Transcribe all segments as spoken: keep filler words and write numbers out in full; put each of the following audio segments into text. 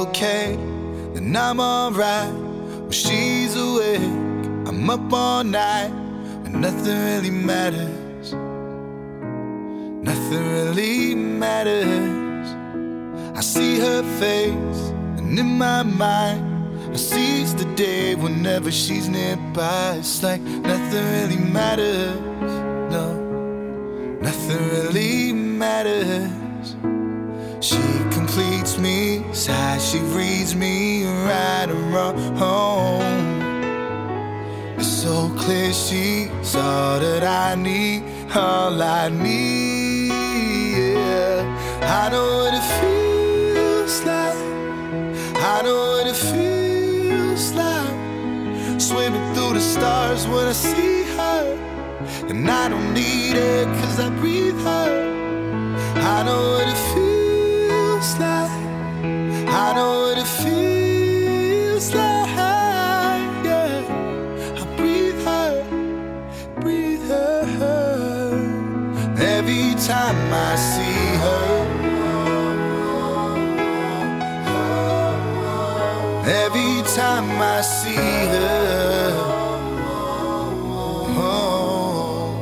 okay, then I'm alright. When she's awake, I'm up all night, and nothing really matters. Nothing really matters. I see her face, and in my mind I seize the day whenever she's nearby. It's like nothing really matters. No, nothing really matters. She completes me, sighs, she reads me right and wrong. It's so clear she's all that I need, all I need, yeah. I know what it feels like, I know what it feels like, swimming through the stars when I see her. And I don't need it cause I breathe her. I know what it feels like, I know what it feels like, yeah. I breathe her, breathe her. Every time I see her, every time I see her, oh.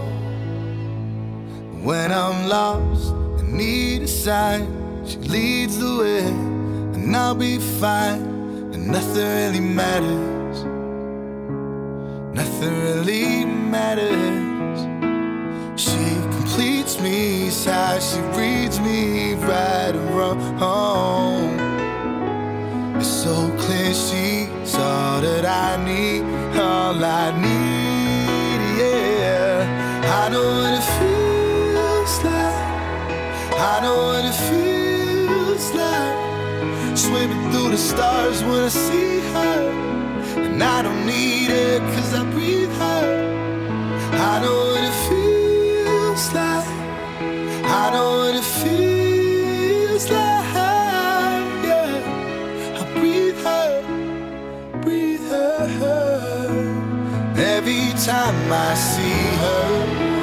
When I'm lost and need a sign, she leads the way, and I'll be fine, and nothing really matters. Nothing really matters. She completes me, sighs, she reads me right and wrong. It's so clear she's all that I need, all I need, yeah. I know what it feels like, I know what it feels like, swimming through the stars when I see her. And I don't need it cause I breathe her. I know what it feels like, I know what it feels like, yeah. I breathe her, breathe her. Every time I see her,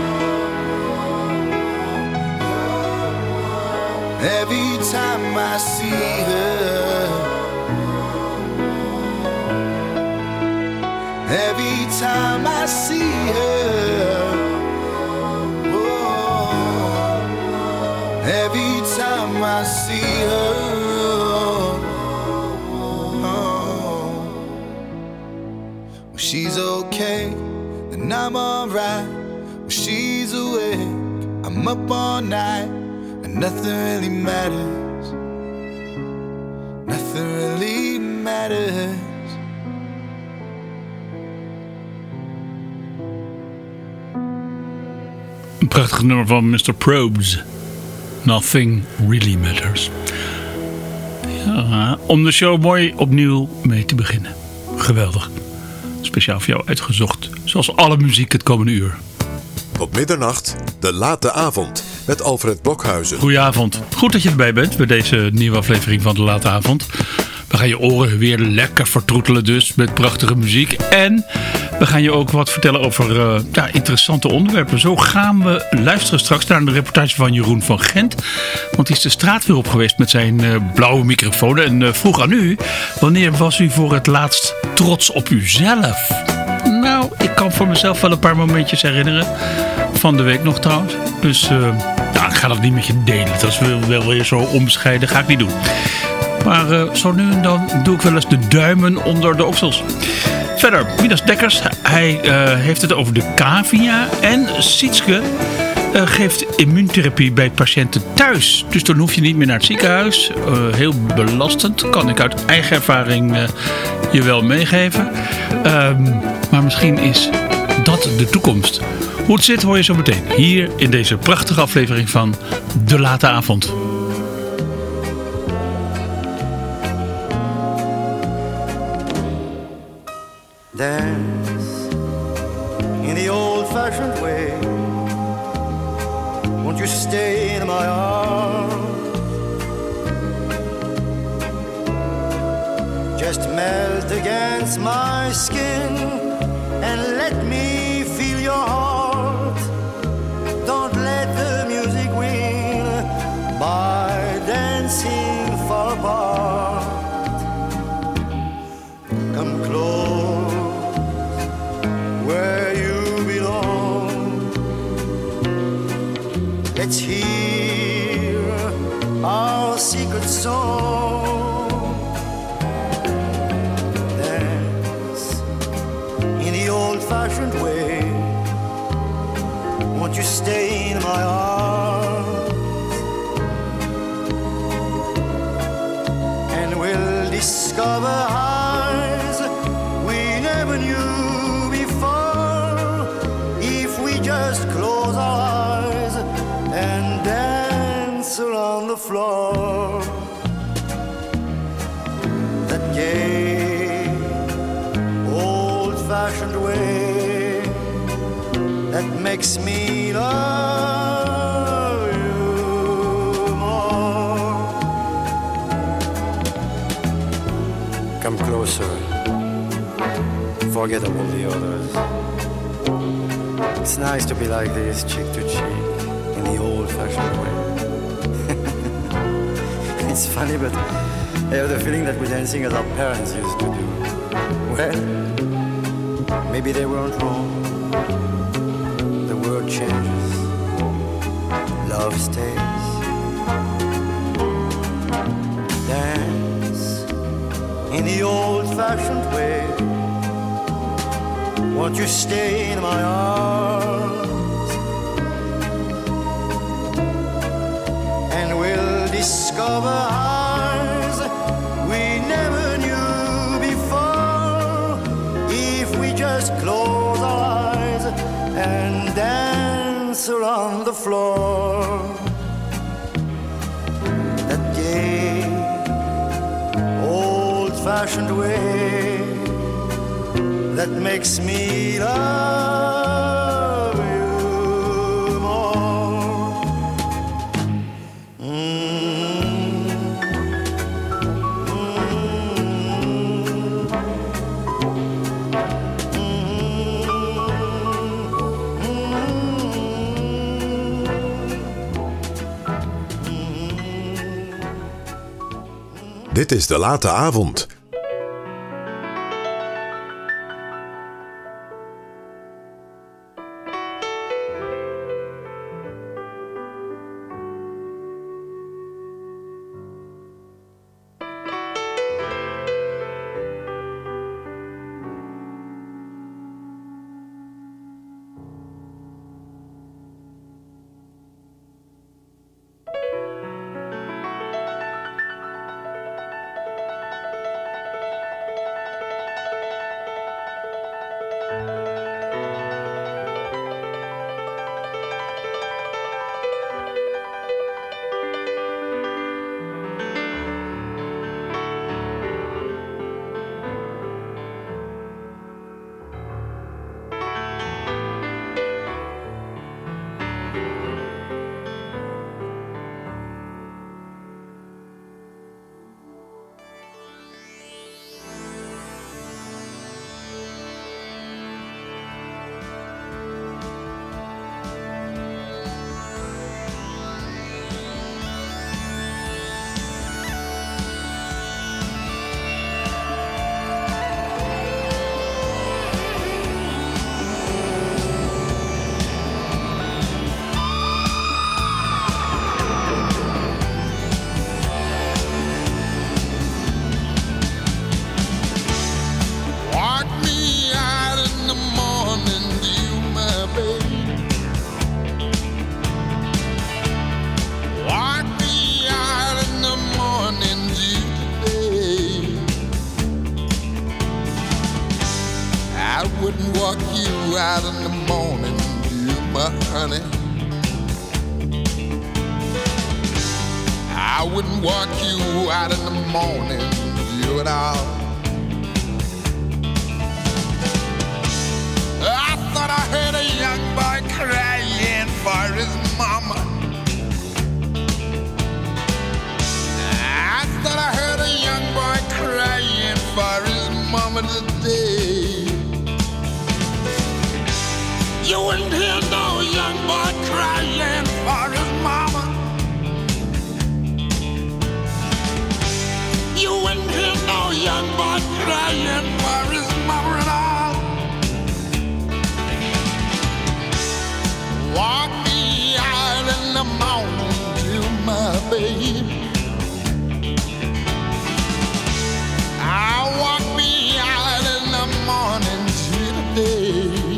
every time I see her, every time I see her, oh, every time I see her, oh. When she's okay, then I'm alright. When she's awake, I'm up all night, and nothing really matters. Nothing really matters. Een prachtig nummer van mister Probes. Nothing really matters. Ja, om de show mooi opnieuw mee te beginnen. Geweldig. Speciaal voor jou uitgezocht. Zoals alle muziek het komende uur. Tot middernacht, de late avond. Met Alfred Blokhuizen. Goedenavond. Goed dat je erbij bent bij deze nieuwe aflevering van de late avond. We gaan je oren weer lekker vertroetelen dus met prachtige muziek. En we gaan je ook wat vertellen over uh, ja, interessante onderwerpen. Zo gaan we luisteren straks naar een reportage van Jeroen van Gent. Want die is de straat weer op geweest met zijn uh, blauwe microfoon. En uh, vroeg aan u, wanneer was u voor het laatst trots op uzelf? Nou, ik kan voor mezelf wel een paar momentjes herinneren. Van de week nog trouwens. Dus uh, nou, ik ga dat niet met je delen. Dat is wel, wel weer zo onbescheiden. Ga ik niet doen. Maar uh, zo nu en dan doe ik wel eens de duimen onder de oksels. Verder, Midas Dekkers. Hij uh, heeft het over de cavia. En Sietske uh, geeft immuuntherapie bij patiënten thuis. Dus dan hoef je niet meer naar het ziekenhuis. Uh, heel belastend. Kan ik uit eigen ervaring uh, je wel meegeven. Um, maar misschien is dat de toekomst. Hoe het zit hoor je zo meteen. Hier in deze prachtige aflevering van De Late Avond. Dance in the old-fashioned way. Won't you stay in my arms? Just melt against my skin and let me feel your heart. Don't let the music win by dancing far apart. old-fashioned way. Won't you stay in my arms, and we'll discover highs we never knew before, if we just close our eyes and dance around the floor. That gay, old-fashioned way that makes me love you more. Come closer, forget about the others. It's nice to be like this, cheek to cheek, in the old-fashioned way. It's funny, but I have the feeling that we're dancing as our parents used to do. Well, maybe they weren't wrong. The world changes, love stays. Dance in the old-fashioned way. Won't you stay in my arms, and we'll discover highs we never knew before, if we just close our eyes and dance around the floor. That gay, old-fashioned way that makes me love you more. Mm. Dit is De Late Avond. walk you out in the morning, you my honey. I wouldn't walk you out in the morning, you at all. I thought I heard a young boy crying for his mama. I thought I heard a young boy crying for his mama today. You wouldn't hear no young boy crying for his mama. You wouldn't hear no young boy crying for his mama at all. Walk me out in the morning to my baby. I walk me out in the morning to the day.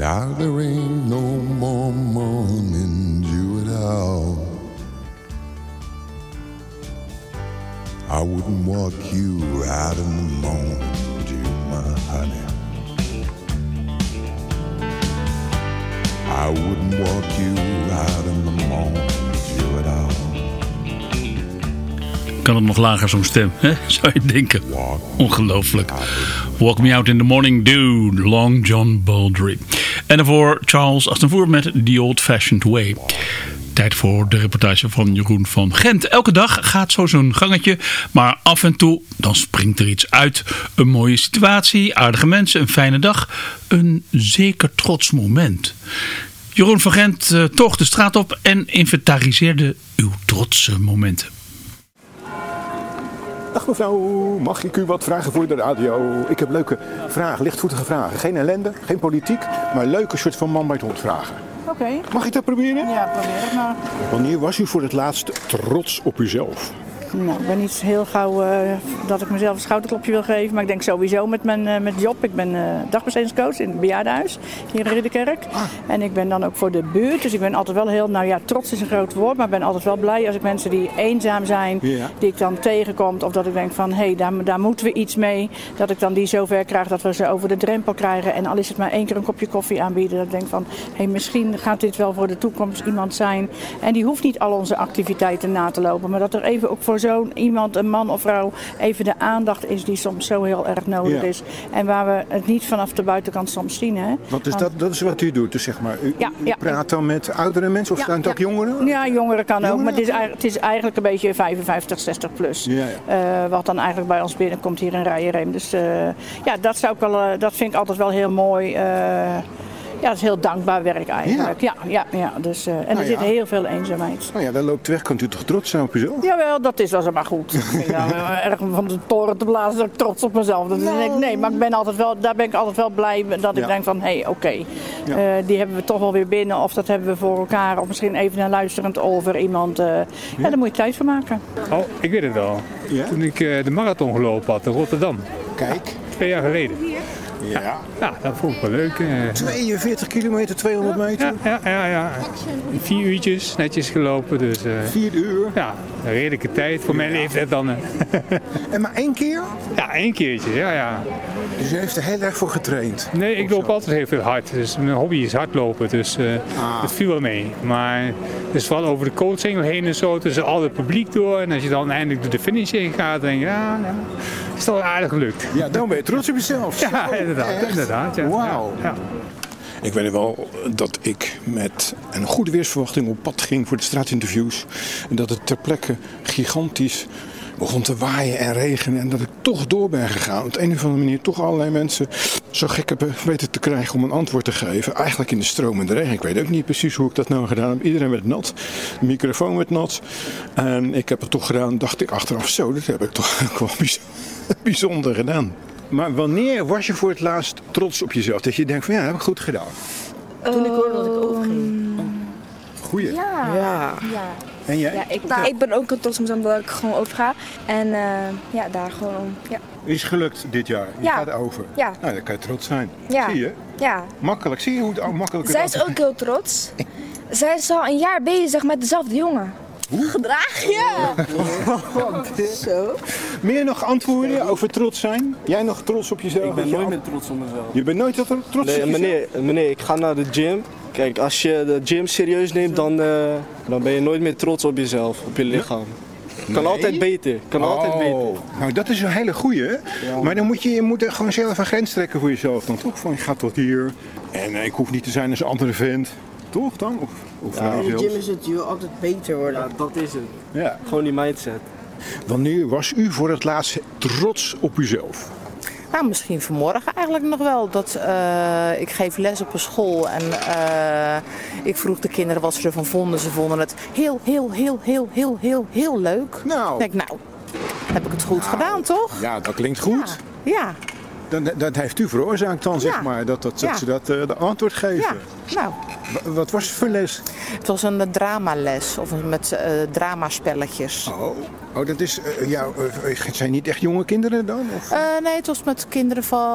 Now there ain't no more morning dew at all. I wouldn't walk you out in the morning dew, my honey. I wouldn't walk you out in the morning dew at all. Kan het nog lager zo'n stem, hè? Zou je denken. Ongelooflijk. Walk Me Out in the Morning Dew, Long John Baldry. En daarvoor Charles Aznavour met The Old Fashioned Way. Tijd voor de reportage van Jeroen van Gent. Elke dag gaat zo zo'n gangetje, maar af en toe dan springt er iets uit. Een mooie situatie, aardige mensen, een fijne dag. Een zeker trots moment. Jeroen van Gent uh, toog de straat op en inventariseerde uw trotse momenten. Dag mevrouw, mag ik u wat vragen voor de radio? Ik heb leuke vragen, lichtvoetige vragen. Geen ellende, geen politiek, maar leuke soort van man bij het hond vragen. Oké. Okay. Mag ik dat proberen? Ja, probeer het maar. Wanneer was u voor het laatst trots op uzelf? Nou, ik ben niet heel gauw uh, dat ik mezelf een schouderklopje wil geven. Maar ik denk sowieso met mijn uh, met job. Ik ben uh, dagbestedingscoach in het bejaardenhuis hier in Ridderkerk. Ah. En ik ben dan ook voor de buurt. Dus ik ben altijd wel heel, nou ja, trots is een groot woord. Maar ik ben altijd wel blij als ik mensen die eenzaam zijn, ja. die ik dan tegenkom. Of dat ik denk van, hé, hey, daar, daar moeten we iets mee. Dat ik dan die zover krijg dat we ze over de drempel krijgen. En al is het maar één keer een kopje koffie aanbieden. Dat ik denk van, hé, hey, misschien gaat dit wel voor de toekomst iemand zijn. En die hoeft niet al onze activiteiten na te lopen. Maar dat er even ook voor zo'n iemand, een man of vrouw, even de aandacht is die soms zo heel erg nodig ja. is. En waar we het niet vanaf de buitenkant soms zien. Hè? Wat is dat, dat is wat u doet, dus zeg maar. U, ja, u ja. praat dan met oudere mensen of ja, zijn het ja. ook jongeren? Ja, jongeren kan jongeren? ook. Maar het is, het is eigenlijk een beetje vijfenvijftig, zestig plus. Ja, ja. Uh, wat dan eigenlijk bij ons binnenkomt hier in Rijenreem. Dus uh, ja, dat, zou ik wel, uh, dat vind ik altijd wel heel mooi. Uh, Ja, dat is heel dankbaar werk eigenlijk. Ja, ja, ja, ja. Dus, uh, en nou er zit ja. heel veel eenzaamheid. Nou ja, dat loopt weg. Kunt u toch trots zijn op uzelf? Jawel, dat is wel zo maar goed. Ik vind nou, erg van de toren te blazen, dat ik trots op mezelf. Dat nou. ik, nee, maar ik ben altijd wel, daar ben ik altijd wel blij dat ik ja. denk van, hé, hey, oké. Okay. Ja. Uh, die hebben we toch wel weer binnen. Of dat hebben we voor elkaar. Of misschien even een luisterend over iemand. Uh, ja. ja, daar moet je tijd voor maken. Oh, ik weet het wel. Ja? Toen ik uh, de marathon gelopen had in Rotterdam. Kijk. Twee jaar geleden. Ja. ja, dat vond ik wel leuk. tweeënveertig kilometer, tweehonderd meter? Ja, ja, ja, ja. Vier uurtjes, netjes gelopen. Dus, uh, Vier uur? Ja, een redelijke tijd voor mijn ja. leeftijd dan. En maar één keer? Ja, één keertje, ja, ja. Dus u heeft er heel erg voor getraind? Nee, ik loop altijd heel veel hard. Dus mijn hobby is hardlopen, dus uh, ah. het viel wel mee. Maar het is vooral over de coaching heen en zo, tussen al het publiek door. En als je dan eindelijk door de finish heen gaat, denk je, ja, ja, is toch wel aardig gelukt. Ja, dan ben je trots op jezelf. Ja, oh, inderdaad. Echt? inderdaad ja. Wauw. Ja, ja. Ik weet wel dat ik met een goede weersverwachting op pad ging voor de straatinterviews. En dat het ter plekke gigantisch begon te waaien en regenen. En dat ik toch door ben gegaan. Op de een of andere manier toch allerlei mensen zo gek heb weten te krijgen om een antwoord te geven. Eigenlijk in de stromende regen. Ik weet ook niet precies hoe ik dat nou gedaan heb. Iedereen werd nat. De microfoon werd nat. En ik heb het toch gedaan, dacht ik achteraf zo. Dat heb ik toch wel bijzonder gedaan. Maar wanneer was je voor het laatst trots op jezelf? Dat je denkt van ja, dat heb ik goed gedaan. Toen ik hoorde dat ik overging. Goeie. Ja. ja. ja. En jij? Ja, ik, nou, ik ben ook trots op mezelf dat ik gewoon overga. En uh, ja, daar gewoon, ja. Is gelukt dit jaar? Je ja. gaat over? Ja. Nou, dan kan je trots zijn. Ja. Zie je? Ja. Makkelijk. Zie je hoe het makkelijk is? Zij is ook heel trots. Zij is al een jaar bezig met dezelfde jongen. Hoe? Gedrag? Ja. Zo. Meer nog antwoorden over trots zijn? Jij nog trots op jezelf? Ik ben nooit meer trots op mezelf. Je bent nooit trots nee, op jezelf? Meneer, meneer, ik ga naar de gym. Kijk, als je de gym serieus neemt, dan, uh, dan ben je nooit meer trots op jezelf, op je lichaam. Kan nee? altijd beter. Kan oh, altijd beter. Nou, dat is een hele goeie. Ja. Maar dan moet je, je moet gewoon zelf een grens trekken voor jezelf. Dan toch van, ik ga tot hier. En uh, ik hoef niet te zijn als een andere vent. Toch dan? Of, of ja, in de gym is het, je wil altijd beter worden. Ja, dat is het. Ja. Gewoon die mindset. Wanneer was u voor het laatst trots op uzelf? Nou, misschien vanmorgen eigenlijk nog wel. Dat, uh, ik geef les op een school en uh, ik vroeg de kinderen wat ze ervan vonden. Ze vonden het heel, heel, heel, heel, heel, heel, heel leuk. Nou. Ik denk, nou, heb ik het goed nou, gedaan, toch? Ja, dat klinkt goed. Ja. ja. Dat, dat heeft u veroorzaakt dan, zeg ja. maar, dat, dat, dat ja. ze dat uh, de antwoord geven. Ja. Nou. W- wat was het voor les? Het was een dramales, of met uh, dramaspelletjes. Oh, oh dat is, uh, ja, uh, het zijn niet echt jonge kinderen dan? Of? Uh, nee, het was met kinderen van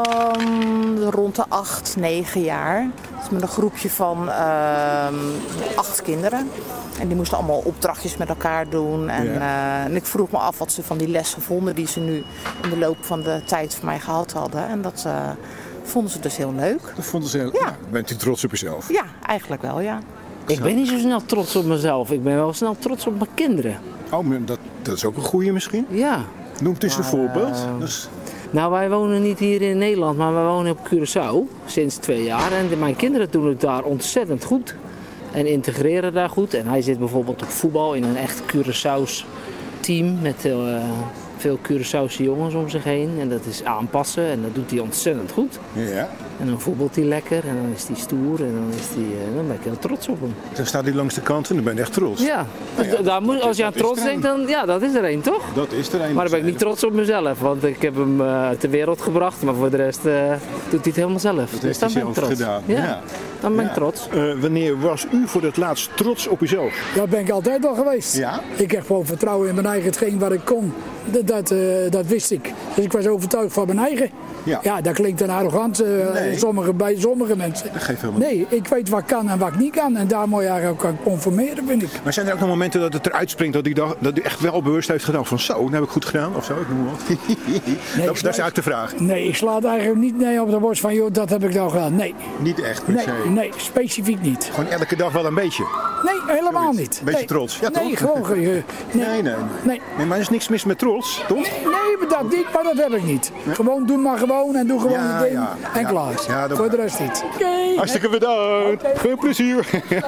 rond de acht, negen jaar. Dus met een groepje van uh, acht kinderen. En die moesten allemaal opdrachtjes met elkaar doen. En, ja. uh, en ik vroeg me af wat ze van die lessen vonden die ze nu in de loop van de tijd van mij gehad hadden. En dat uh, vonden ze dus heel leuk. Dat vonden ze heel leuk? Ja. Ja. Bent u trots op uzelf? Ja, eigenlijk wel, ja. Ik ben niet zo snel trots op mezelf. Ik ben wel snel trots op mijn kinderen. Oh, dat, dat is ook een goeie misschien? Ja. Noem eens een voorbeeld. Uh, dus... Nou, wij wonen niet hier in Nederland, maar wij wonen op Curaçao sinds twee jaar. En de, mijn kinderen doen het daar ontzettend goed. En integreren daar goed. En hij zit bijvoorbeeld op voetbal in een echt Curaçao's team met uh, veel Curaçaose jongens om zich heen. En dat is aanpassen en dat doet hij ontzettend goed. Ja. En dan voetbalt hij lekker en dan is hij stoer en dan, is hij, uh, dan ben ik heel trots op hem. Dan staat hij langs de kant en dan ben je echt trots. Ja, nou ja daar moet, als je aan trots denkt, dan ja, dat is er één, toch? Dat is er één. Maar dan ben ik niet trots op mezelf, want ik heb hem uh, ter wereld gebracht. Maar voor de rest uh, doet hij het helemaal zelf. Dat dus heeft dan hij ben ik zelf trots. gedaan. Ja, ja. Dan ben ja. ik trots. Uh, wanneer was u voor het laatst trots op uzelf? Dat ben ik altijd al geweest. Ja? Ik heb gewoon vertrouwen in mijn eigen, hetgeen wat ik kon. Dat, dat, uh, dat wist ik. Dus ik was overtuigd van mijn eigen. Ja, ja dat klinkt dan arrogant uh, nee. sommige, bij sommige mensen. Dat geeft helemaal nee, ik weet wat kan en wat niet kan. En daar moet je eigenlijk ook aan conformeren, vind ik. Maar zijn er ook nog momenten dat het eruit springt dat u, dacht, dat u echt wel bewust heeft gedaan van zo, dat heb ik goed gedaan of zo? Ik noem wat. nee, dat, dat is eigenlijk de vraag. Nee, ik sla het eigenlijk niet nee, op de borst van joh, dat heb ik nou gedaan. Nee. Niet echt per nee, se? Nee, specifiek niet. Gewoon elke dag wel een beetje? Nee, helemaal Zoiets. niet. Een beetje nee. trots? Ja, nee, toch? gewoon. Uh, nee. Nee, nee. nee. Nee, maar er is niks mis met trots, toch? Nee, nee dat niet, maar dat heb ik niet. Nee? Gewoon doe maar gewoon en doe gewoon ja, je ding ja, en ja. klaar. Ja, voor de rest niet. Okay. Hartstikke bedankt. Okay. Veel plezier.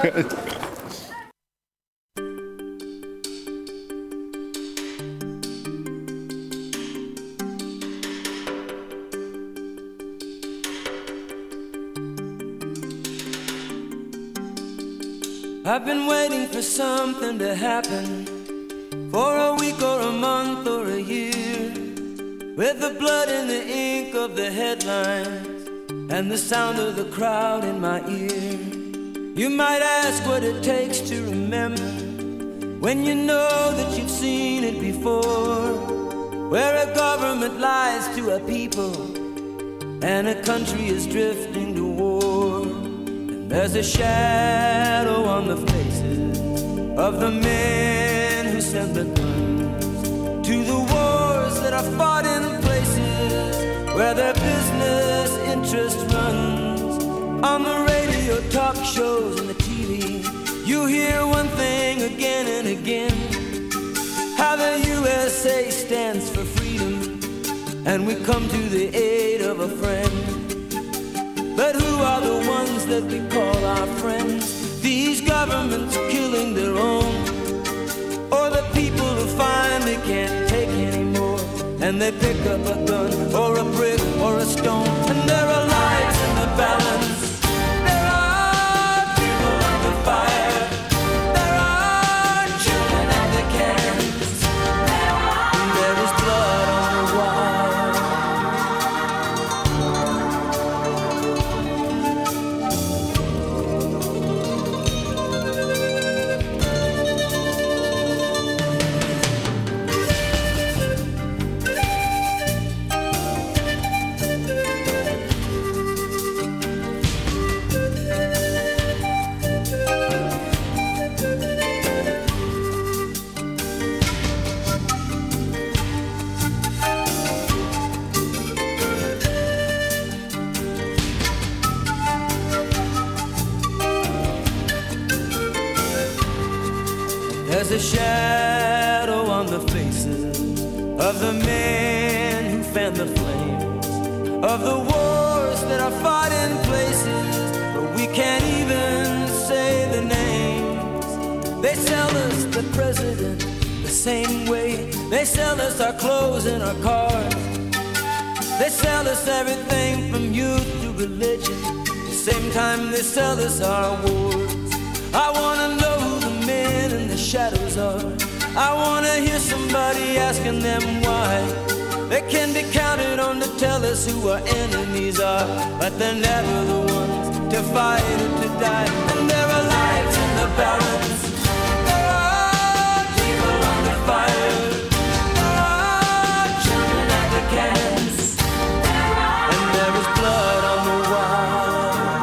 I've been waiting for something to happen, for a week or a month or a year, with the blood and the ink of the headlines and the sound of the crowd in my ear. You might ask what it takes to remember, when you know that you've seen it before, where a government lies to a people and a country is drifting to war. There's a shadow on the faces of the men who sent the guns to the wars that are fought in places where their business interest runs. On the radio, talk shows, and the T V, you hear one thing again and again, how the U S A stands for freedom and we come to the aid of a friend. But who are the ones that we call our friends? These governments killing their own, or the people who finally can't take anymore, and they pick up a gun or a brick or a stone, and there are lives in the balance. There are people under fire. There are children at the cans. And there is blood on the wire. There's a shadow on the faces of the men who fan the flames of the wars that are fought in places where we can't even say the names. They sell us the president the same way they sell us our clothes and our cars. They sell us everything from youth to religion, the same time they sell us our wars. I wanna know who the men in the shadows are. I wanna hear somebody asking them why. They can be counted on to tell us who our enemies are, but they're never the ones to a fighter to die. And there are lives in the balance. There are people under fire. There are children at the cannons. And there is blood on the wire.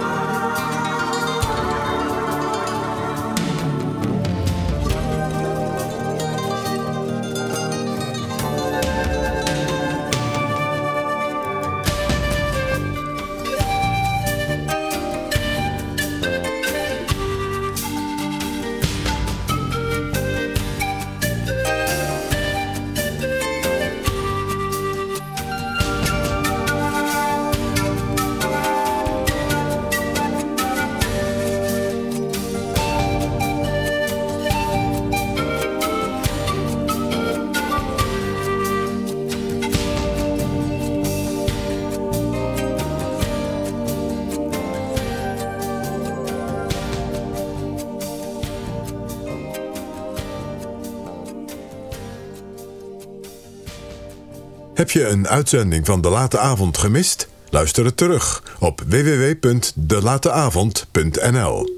Heb je een uitzending van De Late Avond gemist? Luister het terug op w w w punt de late avond punt n l.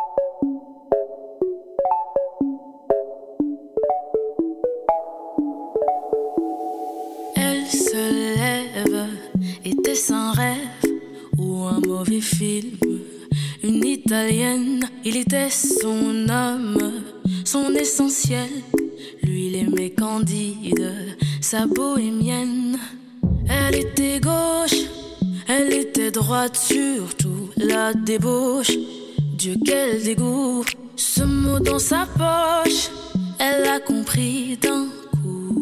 Elle se lève, était-ce un rêve ou un mauvais film? Une Italienne, il était son âme, son essentiel. Lui, il aimait Candide, sa bohémienne. Elle était gauche, elle était droite, surtout la débauche. Dieu, quel dégoût, ce mot dans sa poche, elle a compris d'un coup.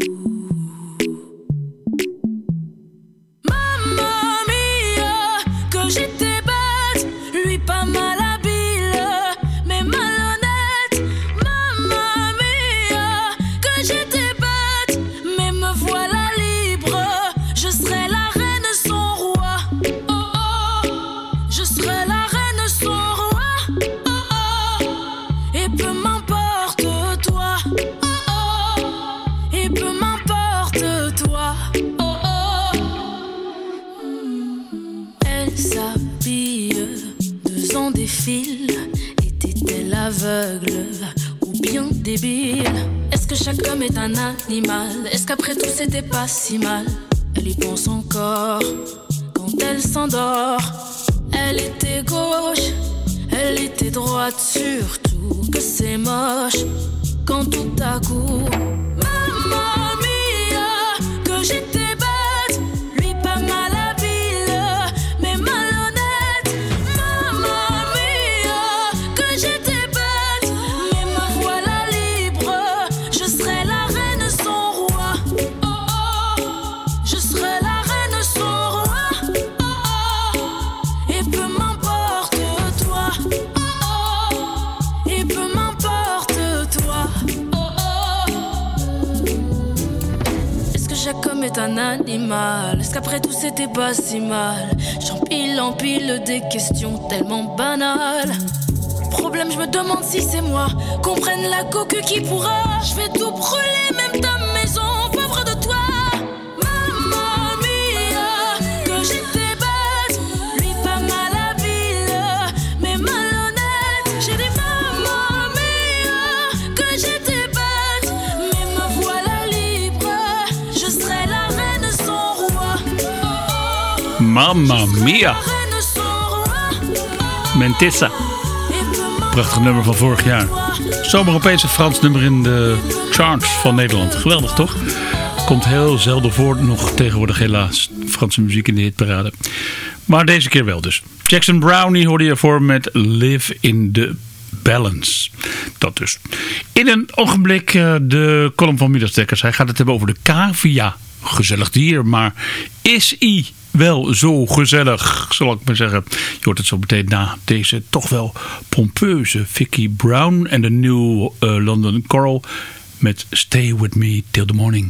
Mamma mia, que j'étais bête, lui pas mal habile, mais malhonnête. Mamma mia, que j'étais bête, mais me voilà libre. Je serai la reine son roi. Oh oh, je serai la reine son roi. Oh oh, et peu m'importe toi. Oh oh, et peu m'importe toi. Oh oh. Elle s'habille, deux ans défilent. Était-elle aveugle ou bien débile? Est-ce que chaque homme est un animal? Est-ce qu'après tout c'était pas si mal? Elle y pense encore quand elle s'endort. Elle était gauche, elle était droite, surtout que c'est moche quand tout à coup, mamma mia, que j'étais bête, lui pas mal habile, mais malhonnête. Mamma mia, que j'étais bête, mais me voilà libre. Je serai la reine son roi. Oh oh, je serai la reine son roi. Oh oh, et peu m'importe toi. Oh oh, et peu m'importe toi. Oh oh. Est-ce que chaque homme est un animal? Est-ce qu'après tout c'était pas si mal? J'empile, empile des questions tellement banales. Problème, je me demande si c'est moi. Qu'on prenne la coque qui pourra. Je vais tout brûler, même ta maison, pauvre de toi. Mamma mia, que j'étais bête, lui pas mal habile, mais malhonnête. J'ai dit mamma mia, que j'étais bête, mais me voilà libre. Je serai la reine son roi. Oh oh, Mamma mia. reine son roi. Mentissa. Prachtig nummer van vorig jaar. Zomaar opeens een Frans nummer in de charts van Nederland. Geweldig toch? Komt heel zelden voor, nog tegenwoordig helaas, Franse muziek in de hitparade. Maar deze keer wel dus. Jackson Brownie hoorde je voor met Live in the Balance. Dat dus. In een ogenblik de column van Middelsdekkers. Hij gaat het hebben over de cavia. Gezellig dier, maar is hij wel zo gezellig, zal ik maar zeggen. Je hoort het zo meteen na deze toch wel pompeuze Vicki Brown en de New uh, London Coral met Stay With Me Till The Morning.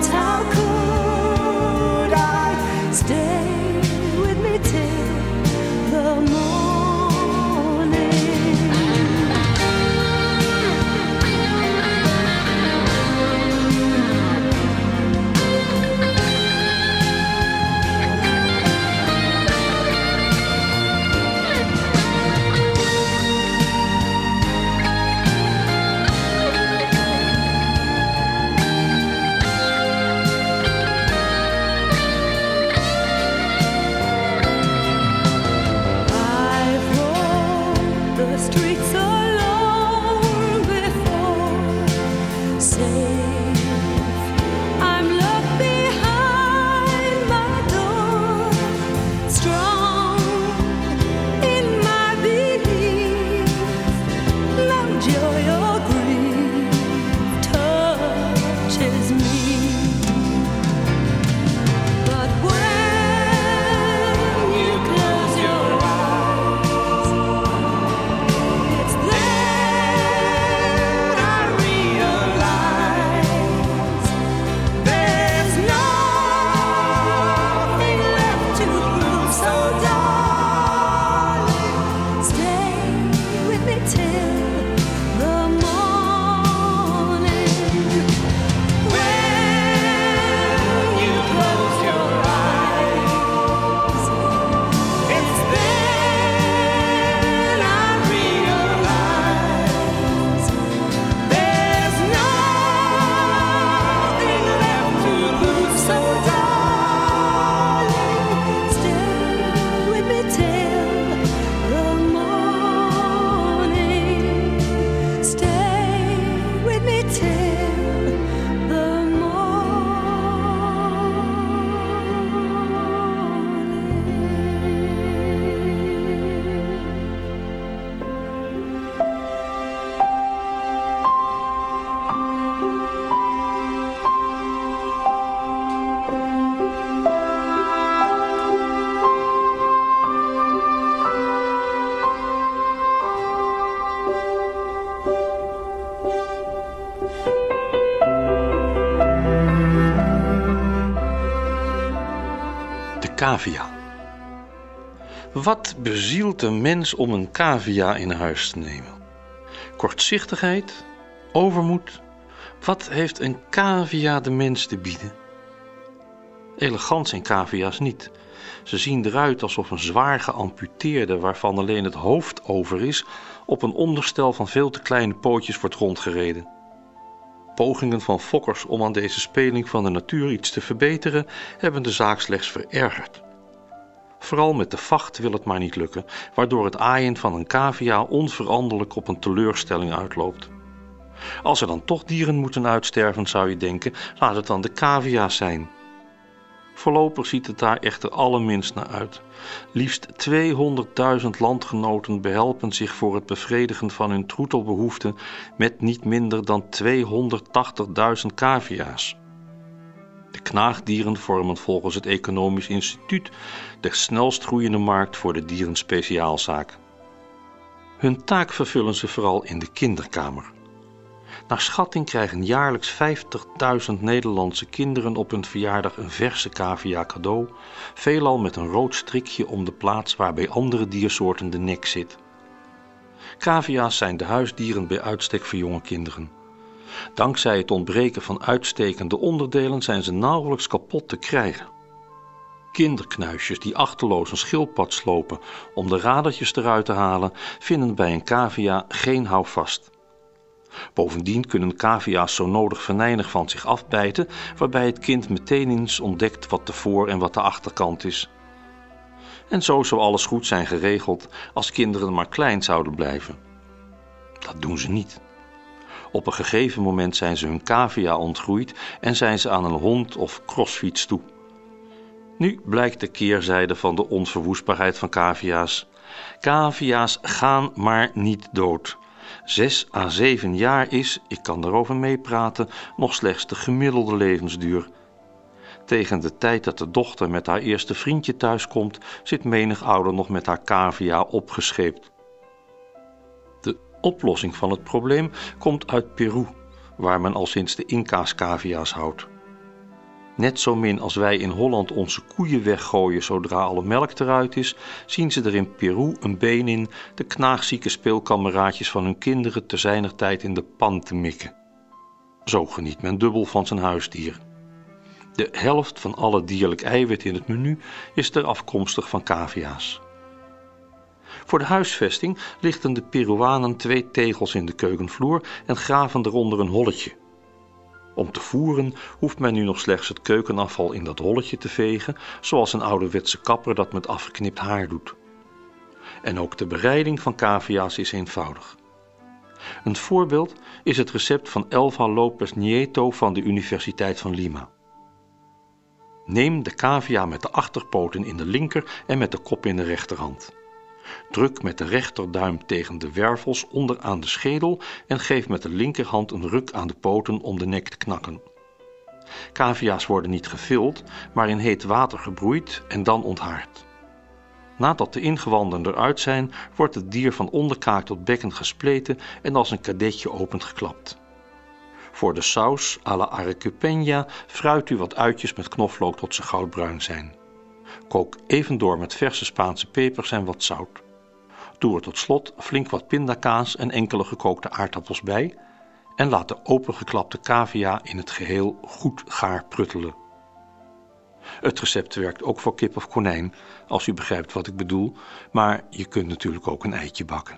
But how could I stay with me till the morning? Cavia. Wat bezielt een mens om een cavia in huis te nemen? Kortzichtigheid? Overmoed? Wat heeft een cavia de mens te bieden? Elegant zijn cavia's niet. Ze zien eruit alsof een zwaar geamputeerde, waarvan alleen het hoofd over is, op een onderstel van veel te kleine pootjes wordt rondgereden. Pogingen van fokkers om aan deze speling van de natuur iets te verbeteren, hebben de zaak slechts verergerd. Vooral met de vacht wil het maar niet lukken, waardoor het aaien van een cavia onveranderlijk op een teleurstelling uitloopt. Als er dan toch dieren moeten uitsterven, zou je denken, laat het dan de cavia's zijn. Voorlopig ziet het daar echter allerminst naar uit. Liefst tweehonderdduizend landgenoten behelpen zich voor het bevredigen van hun troetelbehoeften met niet minder dan tweehonderdtachtigduizend cavia's. De knaagdieren vormen volgens het Economisch Instituut de snelst groeiende markt voor de dierenspeciaalzaak. Hun taak vervullen ze vooral in de kinderkamer. Naar schatting krijgen jaarlijks vijftigduizend Nederlandse kinderen op hun verjaardag een verse cavia cadeau, veelal met een rood strikje om de plaats waar bij andere diersoorten de nek zit. Cavia's zijn de huisdieren bij uitstek voor jonge kinderen. Dankzij het ontbreken van uitstekende onderdelen zijn ze nauwelijks kapot te krijgen. Kinderknuisjes die achterloos een schildpad slopen om de radertjes eruit te halen, vinden bij een cavia geen houvast. Bovendien kunnen cavia's zo nodig venijnig van zich afbijten, waarbij het kind meteen eens ontdekt wat de voor- en wat de achterkant is. En zo zou alles goed zijn geregeld als kinderen maar klein zouden blijven. Dat doen ze niet. Op een gegeven moment zijn ze hun cavia ontgroeid en zijn ze aan een hond of crossfiets toe. Nu blijkt de keerzijde van de onverwoestbaarheid van cavia's. Cavia's gaan maar niet dood. Zes à zeven jaar is, ik kan daarover meepraten, nog slechts de gemiddelde levensduur. Tegen de tijd dat de dochter met haar eerste vriendje thuiskomt, zit menig ouder nog met haar cavia opgescheept. De oplossing van het probleem komt uit Peru, waar men al sinds de Inca's cavia's houdt. Net zo min als wij in Holland onze koeien weggooien zodra alle melk eruit is, zien ze er in Peru een been in de knaagzieke speelkameraadjes van hun kinderen te zijner tijd in de pan te mikken. Zo geniet men dubbel van zijn huisdier. De helft van alle dierlijk eiwit in het menu is er afkomstig van cavia's. Voor de huisvesting lichten de Peruanen twee tegels in de keukenvloer en graven eronder een holletje. Om te voeren hoeft men nu nog slechts het keukenafval in dat holletje te vegen, zoals een ouderwetse kapper dat met afgeknipt haar doet. En ook de bereiding van cavia's is eenvoudig. Een voorbeeld is het recept van Elva Lopez Nieto van de Universiteit van Lima. Neem de cavia met de achterpoten in de linker en met de kop in de rechterhand. Druk met de rechterduim tegen de wervels onderaan de schedel en geef met de linkerhand een ruk aan de poten om de nek te knakken. Cavia's worden niet gevild, maar in heet water gebroeid en dan onthaard. Nadat de ingewanden eruit zijn, wordt het dier van onderkaak tot bekken gespleten en als een kadetje opengeklapt. Voor de saus à la arequipeña fruit u wat uitjes met knoflook tot ze goudbruin zijn. Kook even door met verse Spaanse pepers en wat zout. Doe er tot slot flink wat pindakaas en enkele gekookte aardappels bij en laat de opengeklapte cavia in het geheel goed gaar pruttelen. Het recept werkt ook voor kip of konijn, als u begrijpt wat ik bedoel, maar je kunt natuurlijk ook een eitje bakken.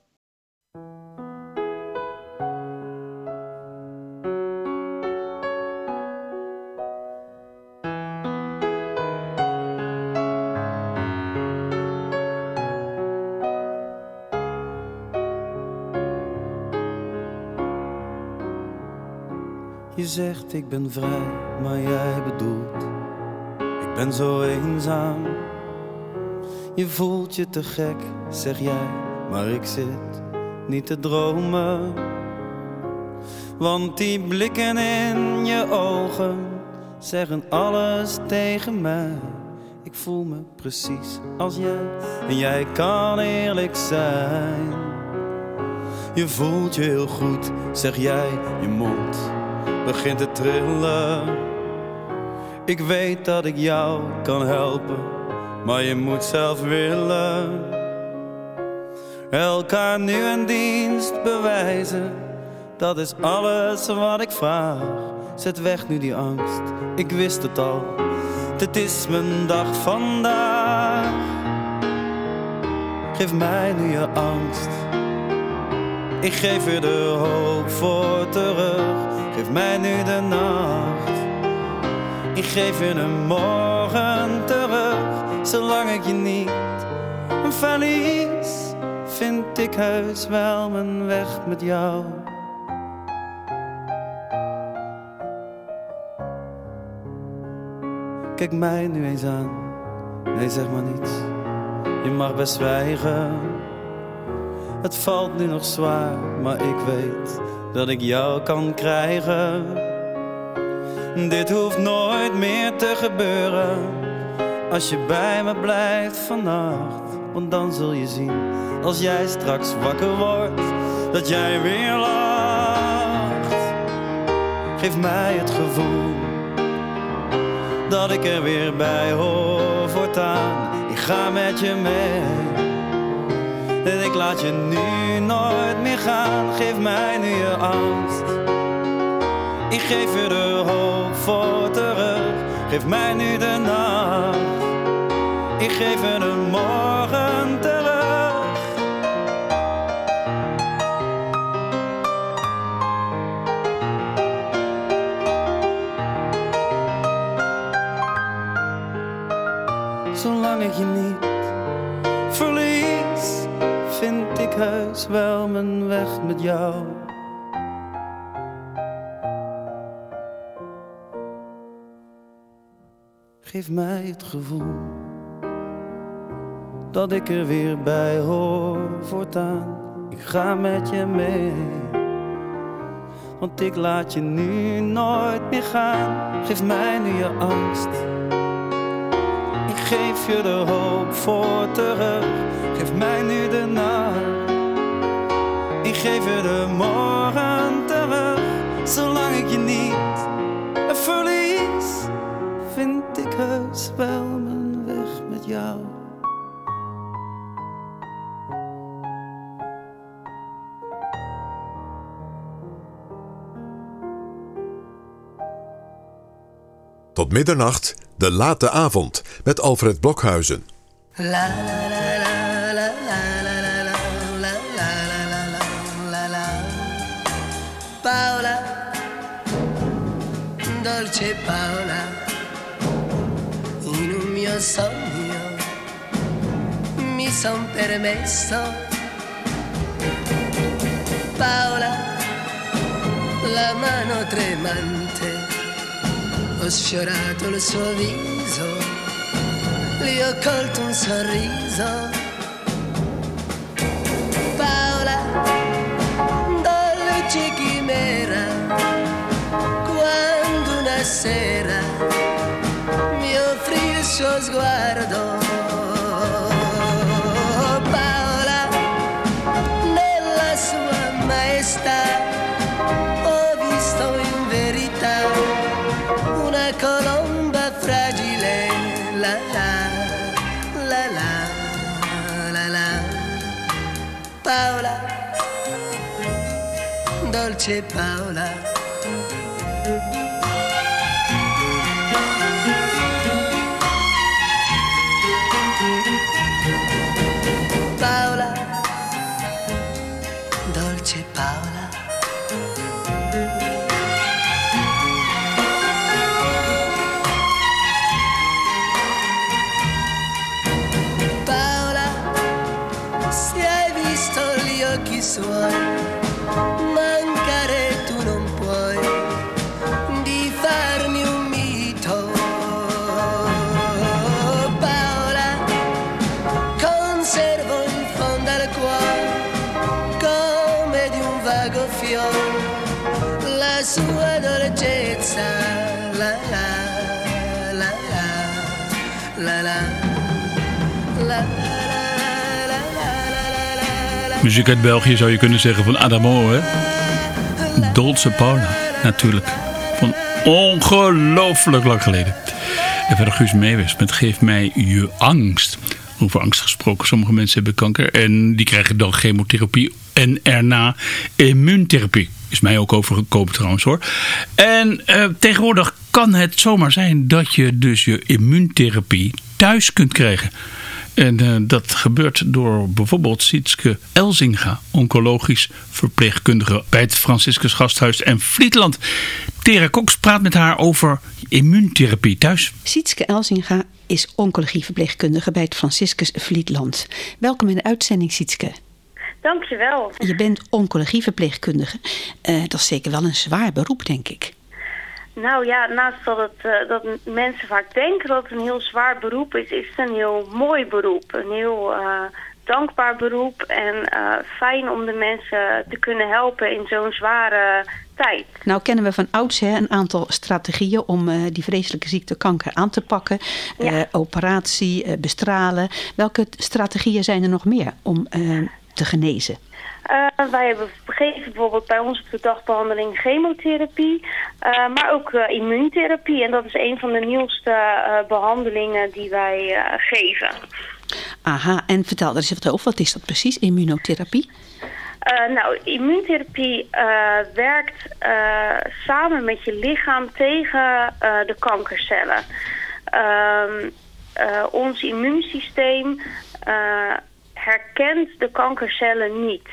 Je zegt ik ben vrij, maar jij bedoelt ik ben zo eenzaam. Je voelt je te gek, zeg jij, maar ik zit niet te dromen. Want die blikken in je ogen zeggen alles tegen mij. Ik voel me precies als jij en jij kan eerlijk zijn. Je voelt je heel goed, zeg jij, je mond begint te trillen. Ik weet dat ik jou kan helpen, maar je moet zelf willen. Elkaar nu een dienst bewijzen, dat is alles wat ik vraag. Zet weg nu die angst, ik wist het al, dit is mijn dag vandaag. Geef mij nu je angst, ik geef je de hoop voor terug. Geef mij nu de nacht, ik geef je een morgen terug. Zolang ik je niet verlies, vind ik heus wel mijn weg met jou. Kijk mij nu eens aan, nee zeg maar niets, je mag best zwijgen. Het valt nu nog zwaar, maar ik weet dat ik jou kan krijgen. Dit hoeft nooit meer te gebeuren, als je bij me blijft vannacht. Want dan zul je zien, als jij straks wakker wordt, dat jij weer lacht. Geef mij het gevoel, dat ik er weer bij hoor voortaan. Ik ga met je mee, en ik laat je nu nooit meer gaan. Geef mij nu je angst, ik geef je de hoop voor terug. Geef mij nu de nacht, ik geef je de morgen terug. Zolang ik je niet verlies, vind ik heus wel mijn weg met jou. Geef mij het gevoel, dat ik er weer bij hoor voortaan. Ik ga met je mee, want ik laat je nu nooit meer gaan. Geef mij nu je angst, ik geef je de hoop voor terug. Geef mij nu de nacht, ik geef je de morgen terug. Zolang ik je niet verlies, Spel mijn weg met jou. Tot middernacht, de late avond, met Alfred Blokhuizen. La la la la la la la la la la la la la. Paola, dolce Paola, in un mio sogno mi son permesso. Paola, la mano tremante, ho sfiorato il suo viso, gli ho colto un sorriso. Paola, dolce chimera, quando una sera mi offrì il suo sguardo. Paola, nella sua maestà ho visto in verità una colomba fragile, la la, la la, la la. Paola, dolce Paola. Paola, dolce Paola. Occhi suoi, mancare tu non puoi di farmi un mito. Paola, conservo in fondo al cuore come di un vago fiore la sua dolcezza, la la la la la la la la. Muziek uit België zou je kunnen zeggen van Adamo, hè? Dolce Paola, natuurlijk. Van ongelooflijk lang geleden. En verder Guus Meeuwis met Geef mij je angst. Over angst gesproken. Sommige mensen hebben kanker en die krijgen dan chemotherapie en erna immuuntherapie. Is mij ook overgekomen trouwens hoor. En uh, tegenwoordig kan het zomaar zijn dat je dus je immuuntherapie thuis kunt krijgen. En uh, dat gebeurt door bijvoorbeeld Sietske Elzinga, oncologisch verpleegkundige bij het Franciscus Gasthuis en Vlietland. Tera Cox praat met haar over immuuntherapie thuis. Sietske Elzinga is oncologieverpleegkundige bij het Franciscus Vlietland. Welkom in de uitzending, Sietske. Dankjewel. Je bent oncologieverpleegkundige. Uh, dat is zeker wel een zwaar beroep, denk ik. Nou ja, naast dat, het, uh, dat mensen vaak denken dat het een heel zwaar beroep is, is het een heel mooi beroep. Een heel uh, dankbaar beroep en uh, fijn om de mensen te kunnen helpen in zo'n zware tijd. Nou kennen we van oudsher een aantal strategieën om uh, die vreselijke ziekte kanker aan te pakken. Ja. Uh, operatie, uh, bestralen. Welke strategieën zijn er nog meer om uh, te genezen? Uh, wij hebben gegeven bijvoorbeeld bij ons op de dagbehandeling chemotherapie, uh, maar ook uh, immuuntherapie. En dat is een van de nieuwste uh, behandelingen die wij uh, geven. Aha, en vertel er eens wat over. Wat is dat precies, immunotherapie? Uh, nou, immuuntherapie uh, werkt uh, samen met je lichaam tegen uh, de kankercellen. Uh, uh, ons immuunsysteem uh, herkent de kankercellen niet.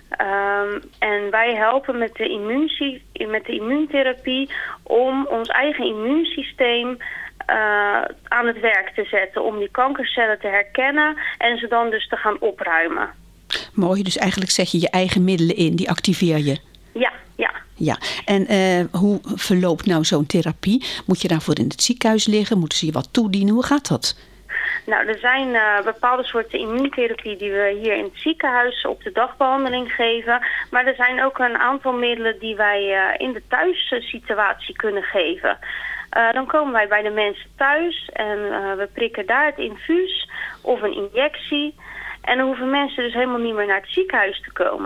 Um, en wij helpen met de, immuunsie, met de immuuntherapie om ons eigen immuunsysteem uh, aan het werk te zetten. Om die kankercellen te herkennen en ze dan dus te gaan opruimen. Mooi, dus eigenlijk zet je je eigen middelen in, die activeer je. Ja, ja. Ja, en uh, hoe verloopt nou zo'n therapie? Moet je daarvoor in het ziekenhuis liggen? Moeten ze je wat toedienen? Hoe gaat dat? Nou, er zijn uh, bepaalde soorten immuuntherapie die we hier in het ziekenhuis op de dagbehandeling geven. Maar er zijn ook een aantal middelen die wij uh, in de thuissituatie kunnen geven. Uh, dan komen wij bij de mensen thuis en uh, we prikken daar het infuus of een injectie. En dan hoeven mensen dus helemaal niet meer naar het ziekenhuis te komen.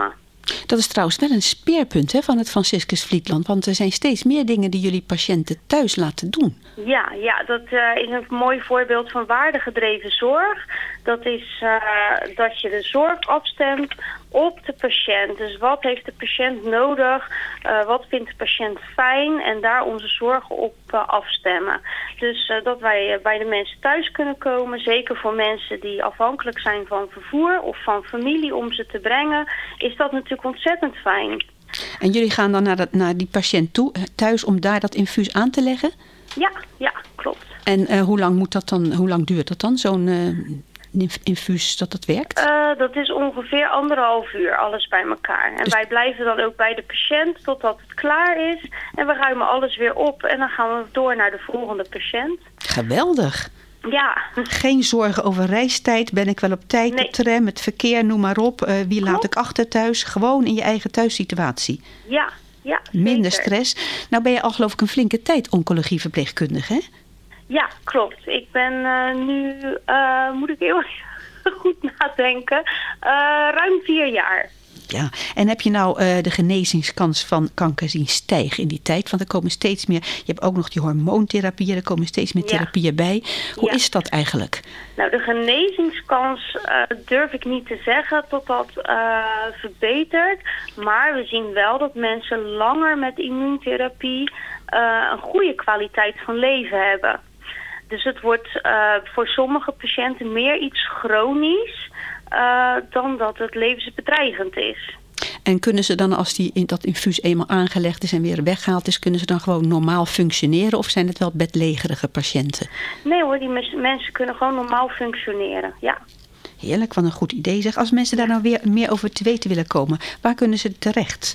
Dat is trouwens wel een speerpunt hè, van het Franciscus Vlietland. Want er zijn steeds meer dingen die jullie patiënten thuis laten doen. Ja, ja dat uh, is een mooi voorbeeld van waardegedreven zorg. Dat is uh, dat je de zorg afstemt op de patiënt. Dus wat heeft de patiënt nodig? Uh, wat vindt de patiënt fijn? En daar onze zorgen op uh, afstemmen. Dus uh, dat wij uh, bij de mensen thuis kunnen komen. Zeker voor mensen die afhankelijk zijn van vervoer of van familie om ze te brengen. Is dat natuurlijk ontzettend fijn. En jullie gaan dan naar, dat, naar die patiënt toe thuis om daar dat infuus aan te leggen? Ja, ja, klopt. En uh, hoe lang moet dat dan? Hoe lang duurt dat dan? Zo'n uh, infuus dat dat werkt? Uh, dat is ongeveer anderhalf uur, alles bij elkaar. En dus... wij blijven dan ook bij de patiënt totdat het klaar is. En we ruimen alles weer op en dan gaan we door naar de volgende patiënt. Geweldig. Ja. Geen zorgen over reistijd. Ben ik wel op tijd, nee. op tram, het verkeer, noem maar op. Uh, wie laat ik achter thuis? Gewoon in je eigen thuissituatie. Ja, ja. Minder zeker. stress. Nou ben je al geloof ik een flinke tijd oncologieverpleegkundige, hè? Ja, klopt. Ik ben uh, nu, uh, moet ik heel goed nadenken, uh, ruim vier jaar. Ja, en heb je nou uh, de genezingskans van kanker zien stijgen in die tijd? Want er komen steeds meer, je hebt ook nog die hormoontherapieën, er komen steeds meer therapieën ja. bij. Hoe ja. is dat eigenlijk? Nou, de genezingskans uh, durf ik niet te zeggen tot dat uh, verbetert. Maar we zien wel dat mensen langer met immuuntherapie uh, een goede kwaliteit van leven hebben. Dus het wordt uh, voor sommige patiënten meer iets chronisch uh, dan dat het levensbedreigend is. En kunnen ze dan, als die, dat infuus eenmaal aangelegd is en weer weggehaald is, kunnen ze dan gewoon normaal functioneren of zijn het wel bedlegerige patiënten? Nee hoor, die mes- mensen kunnen gewoon normaal functioneren, ja. Heerlijk, wat een goed idee zeg. Als mensen daar nou weer meer over te weten willen komen, waar kunnen ze terecht?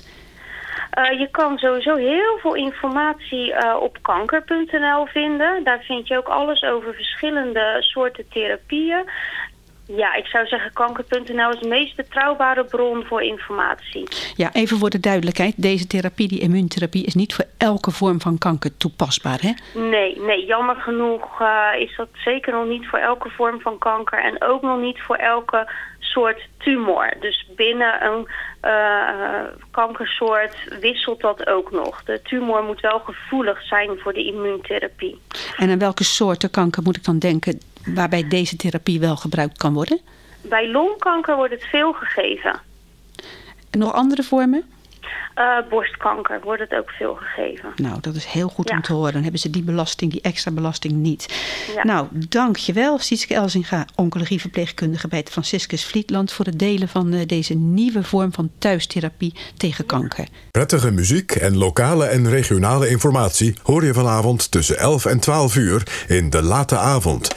Uh, je kan sowieso heel veel informatie uh, op kanker punt n l vinden. Daar vind je ook alles over verschillende soorten therapieën. Ja, ik zou zeggen kanker punt n l is de meest betrouwbare bron voor informatie. Ja, even voor de duidelijkheid. Deze therapie, die immuuntherapie, is niet voor elke vorm van kanker toepasbaar, hè? Nee, nee, jammer genoeg uh, is dat zeker nog niet voor elke vorm van kanker. En ook nog niet voor elke soort tumor. Dus binnen een uh, kankersoort wisselt dat ook nog. De tumor moet wel gevoelig zijn voor de immuuntherapie. En aan welke soorten kanker moet ik dan denken waarbij deze therapie wel gebruikt kan worden? Bij longkanker wordt het veel gegeven. En nog andere vormen? Uh, borstkanker wordt het ook veel gegeven. Nou, dat is heel goed ja. om te horen. Dan hebben ze die belasting, die extra belasting niet. Ja. Nou, dankjewel Sietske Elzinga, oncologieverpleegkundige bij het Franciscus Vlietland, voor het delen van uh, deze nieuwe vorm van thuistherapie tegen kanker. Prettige muziek en lokale en regionale informatie hoor je vanavond tussen elf en twaalf uur in De Late Avond.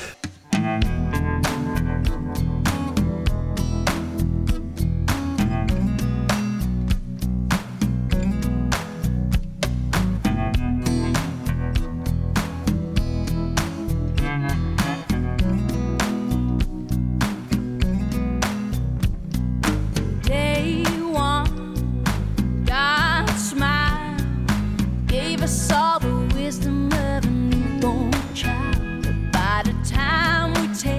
All the wisdom of a newborn child. But by the time we take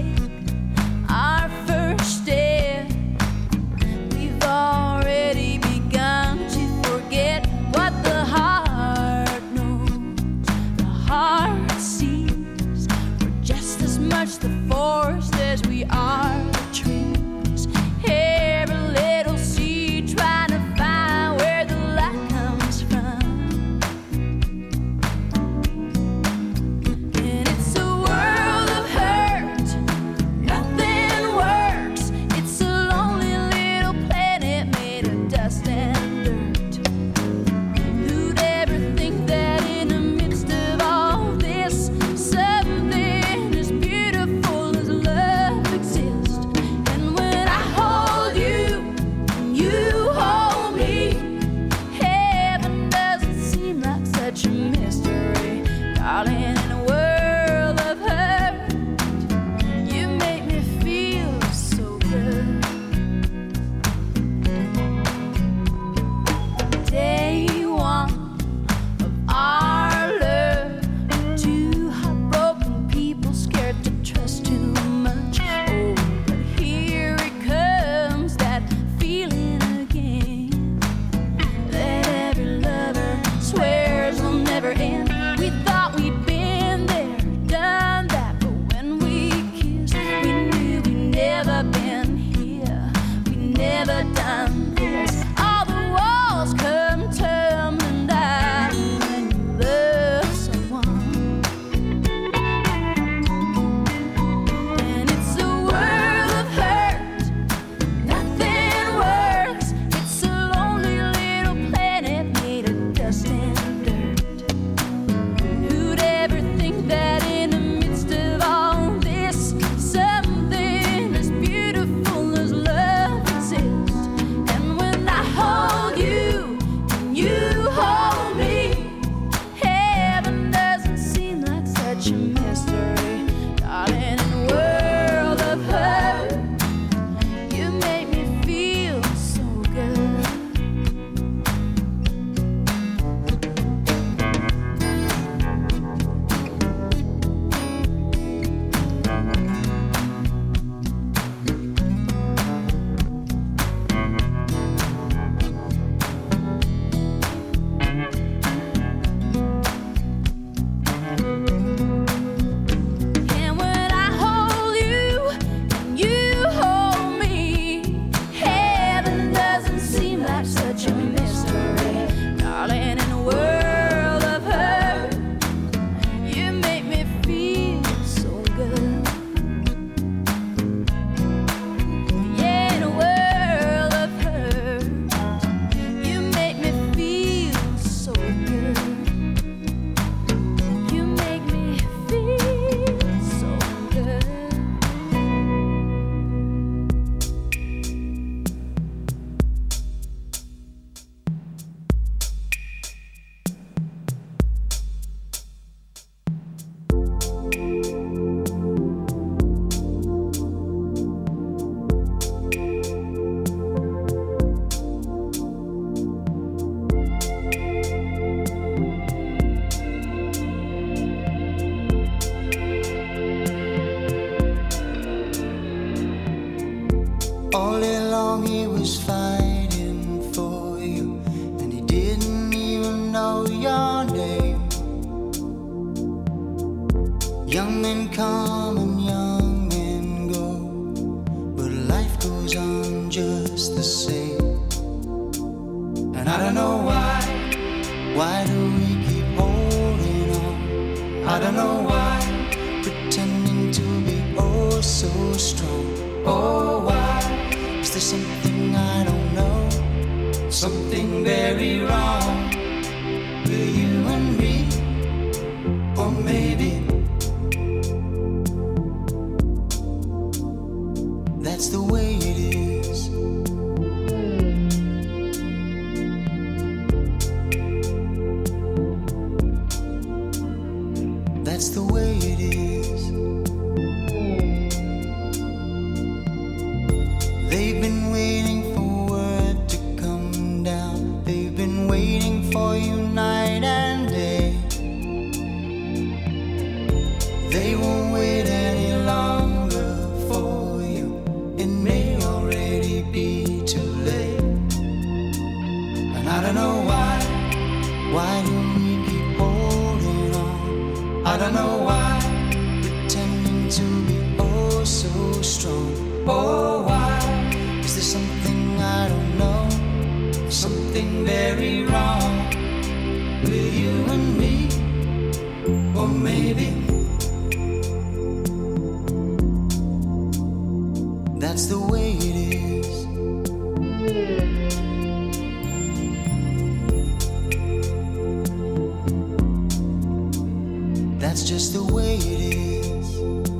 Young men come and young men go, but life goes on just the same. And I don't know why, why do we keep holding on? I don't know why, pretending to be oh so strong. Oh, why is there something I don't know? Something very wrong with you and me, or maybe that's the way it is. That's the way it is. They've been waiting for word to come down. They've been waiting for you night and day. They won't wait any longer for you. It may already be too late. And I don't know why, why do we keep holding on? I don't know why, pretending to be oh so strong. Oh, why is there something I don't know? Something very wrong with you and me, or maybe that's the way it is. That's just the way it is.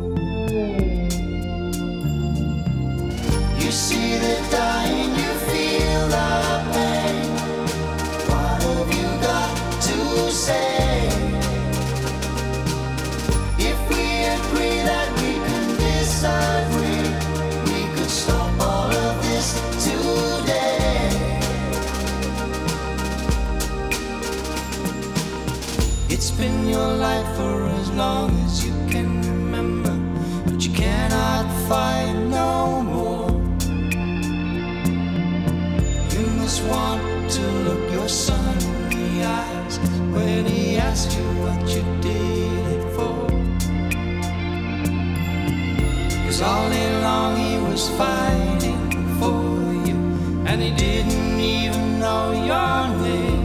You see the dying, you feel the pain. What have you got to say? If we agree that we can disagree, we could stop all of this today. It's been your life for as long as you can remember, but you cannot fight no more. You must want to look your son in the eyes when he asks you what you did it for. 'Cause all day long he was fighting for you, and he didn't even know your name.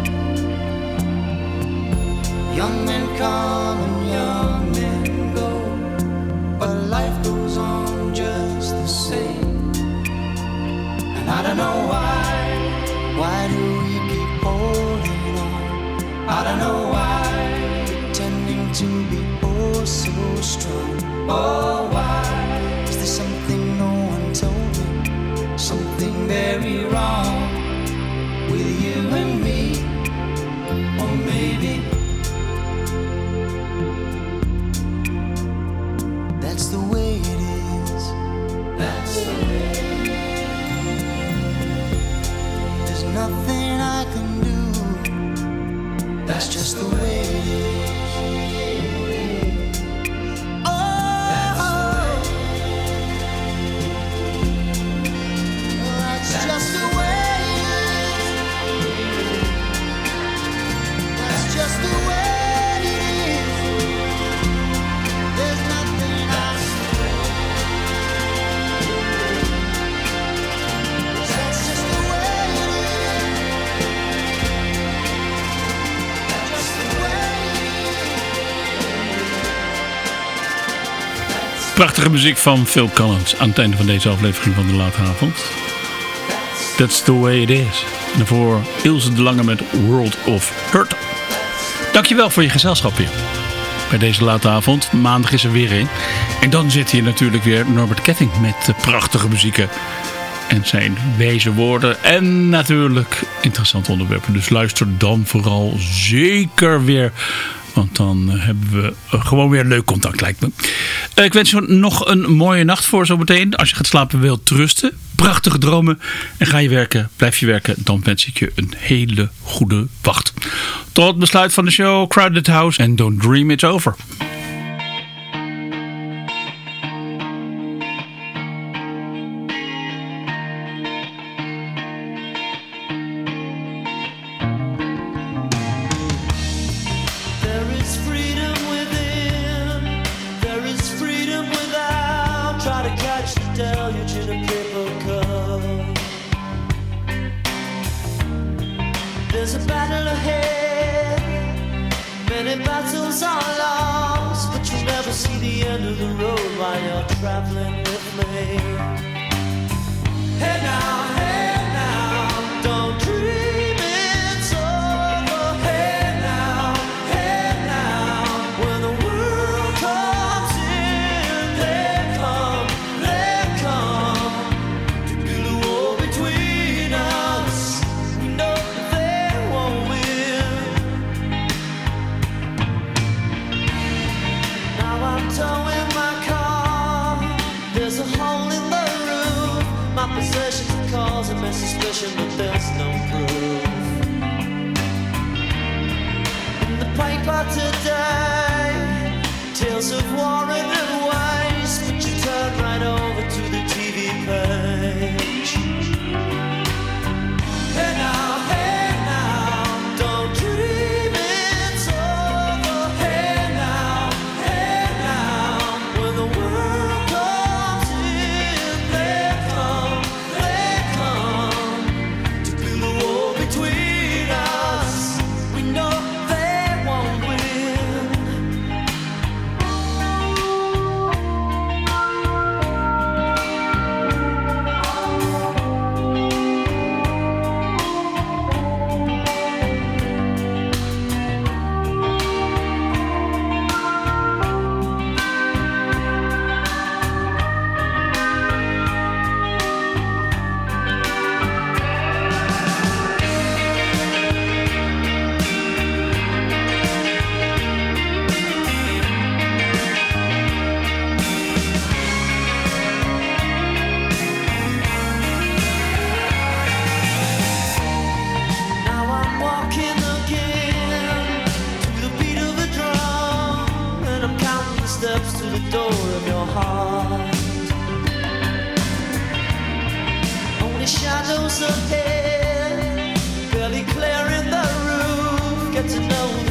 Young men come and young men go, but life goes on just the same. And I don't know why, why do we keep holding on? I don't know why, pretending to be oh so strong. Oh, why is there something no one told me? Something very wrong with you and me, or maybe that's the way it is. That's the way it is. There's nothing I can do. That's just the way it is. Oh, that's just the way it is. That's just the way it is. There's nothing I can do. That's just the way it is. That's just the way it is. Prachtige muziek van Phil Collins aan het einde van deze aflevering van de Late Avond. That's the way it is. En daarvoor Ilse de Lange met World of Hurt. Dankjewel voor je gezelschap weer. Bij deze Late Avond. Maandag is er weer een. En dan zit hier natuurlijk weer Norbert Ketting met de prachtige muzieken. En zijn wijze woorden. En natuurlijk interessante onderwerpen. Dus luister dan vooral zeker weer. Want dan hebben we gewoon weer leuk contact, lijkt me. Ik wens je nog een mooie nacht voor zometeen. Als je gaat slapen wilt rusten. Prachtige dromen. En ga je werken, blijf je werken. Dan wens ik je een hele goede wacht. Tot het besluit van de show. Crowded House. En Don't Dream It's Over. There is freedom within. deluge in a paper cup. There's a battle ahead, many battles are lost, but you'll never see the end of the road while you're traveling with me. Hey now, hey now, don't dream it's over. Hey now, hey now, when the world comes in, they come, they come to build a wall between us. We know they won't win. Now I'm towing my car, there's a hole in the roof. My possessions are causing me suspicion, but there's no proof. In the paper today, tales of war and waste, but you turn right over to the T V page. Hey now, hey now, don't dream it's over. Hey now, hey now, when the world comes in, they come, they come to build a wall between us. We know they won't win. Now I'm walking again to the beat of a drum, and I'm counting the steps to the door of your heart. Only shadows ahead, barely clearing the roof. Get to know